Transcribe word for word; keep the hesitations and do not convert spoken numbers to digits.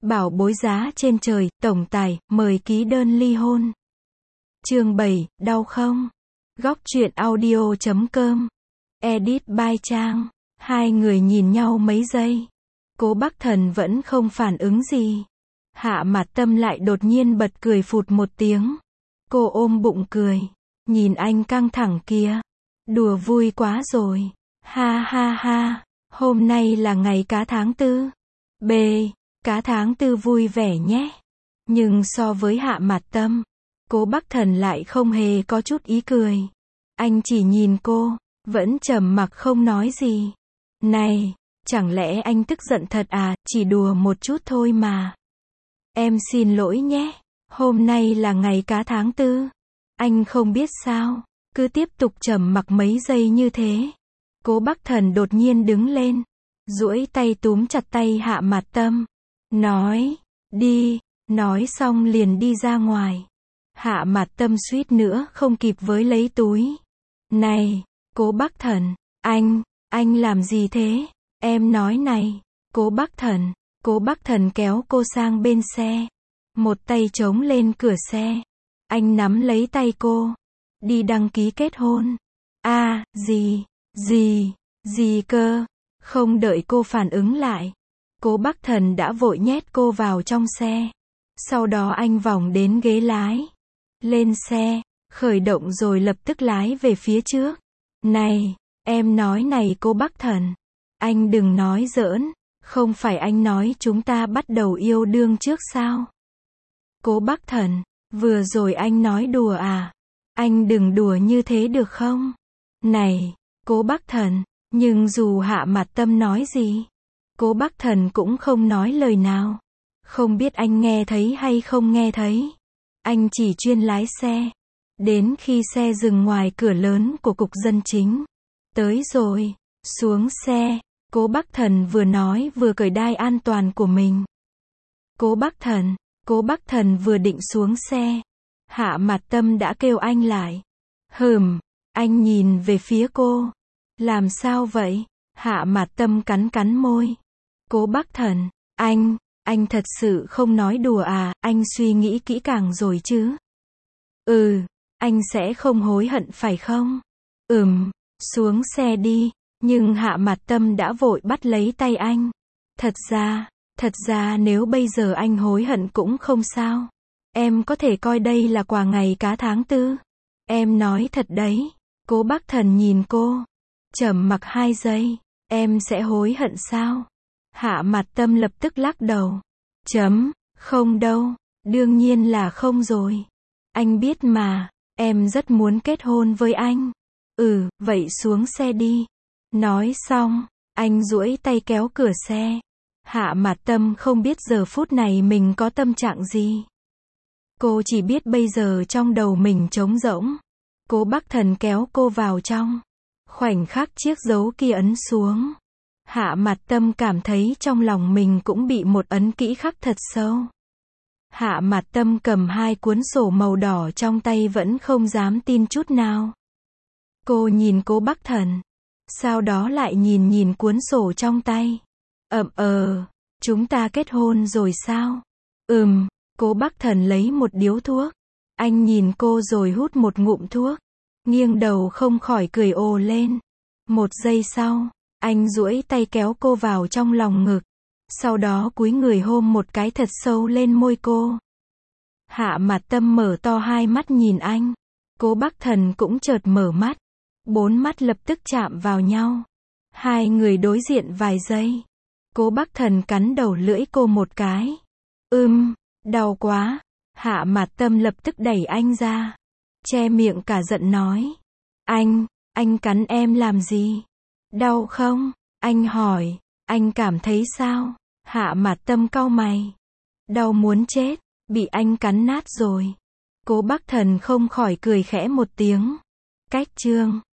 Bảo bối giá trên trời, tổng tài, mời ký đơn ly hôn. Chương bảy, đau không? Góc truyện audio chấm com. Edit by Trang. Hai người nhìn nhau mấy giây. Cố Bắc Thần vẫn không phản ứng gì. Hạ Mạt Tâm lại đột nhiên bật cười phụt một tiếng. Cô ôm bụng cười. Nhìn anh căng thẳng kia. Đùa vui quá rồi. Ha ha ha. Hôm nay là ngày cá tháng tư. B. Cá tháng tư vui vẻ nhé. Nhưng so với Hạ Mạt Tâm, Cố Bắc Thần lại không hề có chút ý cười. Anh chỉ nhìn cô, vẫn trầm mặc không nói gì. Này, chẳng lẽ anh tức giận thật à, chỉ đùa một chút thôi mà. Em xin lỗi nhé, hôm nay là ngày cá tháng tư. Anh không biết sao, cứ tiếp tục trầm mặc mấy giây như thế. Cố Bắc Thần đột nhiên đứng lên, duỗi tay túm chặt tay Hạ Mạt Tâm. Nói, đi, nói xong liền đi ra ngoài. Hạ Mạt Tâm suýt nữa không kịp với lấy túi. Này, Cố Bắc Thần, anh, anh làm gì thế? Em nói này, Cố Bắc Thần, Cố Bắc Thần kéo cô sang bên xe. Một tay chống lên cửa xe. Anh nắm lấy tay cô. Đi đăng ký kết hôn. À, gì, gì, gì cơ? Không đợi cô phản ứng lại. Cố Bắc Thần đã vội nhét cô vào trong xe. Sau đó anh vòng đến ghế lái. Lên xe, khởi động rồi lập tức lái về phía trước. Này, em nói này Cố Bắc Thần. Anh đừng nói giỡn, không phải anh nói chúng ta bắt đầu yêu đương trước sao? Cố Bắc Thần, vừa rồi anh nói đùa à? Anh đừng đùa như thế được không? Này, Cố Bắc Thần, nhưng dù Hạ Mạt Tâm nói gì, Cố Bắc Thần cũng không nói lời nào. Không biết anh nghe thấy hay không nghe thấy. Anh chỉ chuyên lái xe. Đến khi xe dừng ngoài cửa lớn của cục dân chính. Tới rồi, xuống xe. Cố Bắc Thần vừa nói vừa cởi đai an toàn của mình. Cố Bắc Thần, Cố Bắc Thần vừa định xuống xe. Hạ Mạt Tâm đã kêu anh lại. Hừm, anh nhìn về phía cô. Làm sao vậy? Hạ Mạt Tâm cắn cắn môi. Cố Bắc Thần, anh, anh thật sự không nói đùa à, anh suy nghĩ kỹ càng rồi chứ? Ừ, anh sẽ không hối hận phải không? Ừm, xuống xe đi. Nhưng Hạ Mạt Tâm đã vội bắt lấy tay anh. Thật ra, thật ra nếu bây giờ anh hối hận cũng không sao. Em có thể coi đây là quà ngày cá tháng tư. Em nói thật đấy. Cố Bắc Thần nhìn cô. Trầm mặc hai giây. Em sẽ hối hận sao? Hạ Mạt Tâm lập tức lắc đầu. Chấm, không đâu. Đương nhiên là không rồi. Anh biết mà, em rất muốn kết hôn với anh. Ừ, vậy xuống xe đi. Nói xong, anh duỗi tay kéo cửa xe. Hạ Mạt Tâm không biết giờ phút này mình có tâm trạng gì. Cô chỉ biết bây giờ trong đầu mình trống rỗng. Cố Bắc Thần kéo cô vào trong. Khoảnh khắc chiếc dấu kia ấn xuống. Hạ Mạt Tâm cảm thấy trong lòng mình cũng bị một ấn kỹ khắc thật sâu. Hạ Mạt Tâm cầm hai cuốn sổ màu đỏ trong tay vẫn không dám tin chút nào. Cô nhìn Cố Bắc Thần. Sau đó lại nhìn nhìn cuốn sổ trong tay. Ậm ờ, chúng ta kết hôn rồi sao? Ừm, Cố Bắc Thần lấy một điếu thuốc. Anh nhìn cô rồi hút một ngụm thuốc. Nghiêng đầu không khỏi cười ồ lên. Một giây sau, anh duỗi tay kéo cô vào trong lòng ngực. Sau đó cúi người hôn một cái thật sâu lên môi cô. Hạ Mạt Tâm mở to hai mắt nhìn anh. Cố Bắc Thần cũng chợt mở mắt. Bốn mắt lập tức chạm vào nhau. Hai người đối diện vài giây. Cố Bắc Thần cắn đầu lưỡi cô một cái. Ưm, đau quá. Hạ Mạt Tâm lập tức đẩy anh ra. Che miệng cả giận nói. Anh, anh cắn em làm gì? Đau không? Anh hỏi. Anh cảm thấy sao? Hạ Mạt Tâm cau mày. Đau muốn chết. Bị anh cắn nát rồi. Cố Bắc Thần không khỏi cười khẽ một tiếng. Cách chương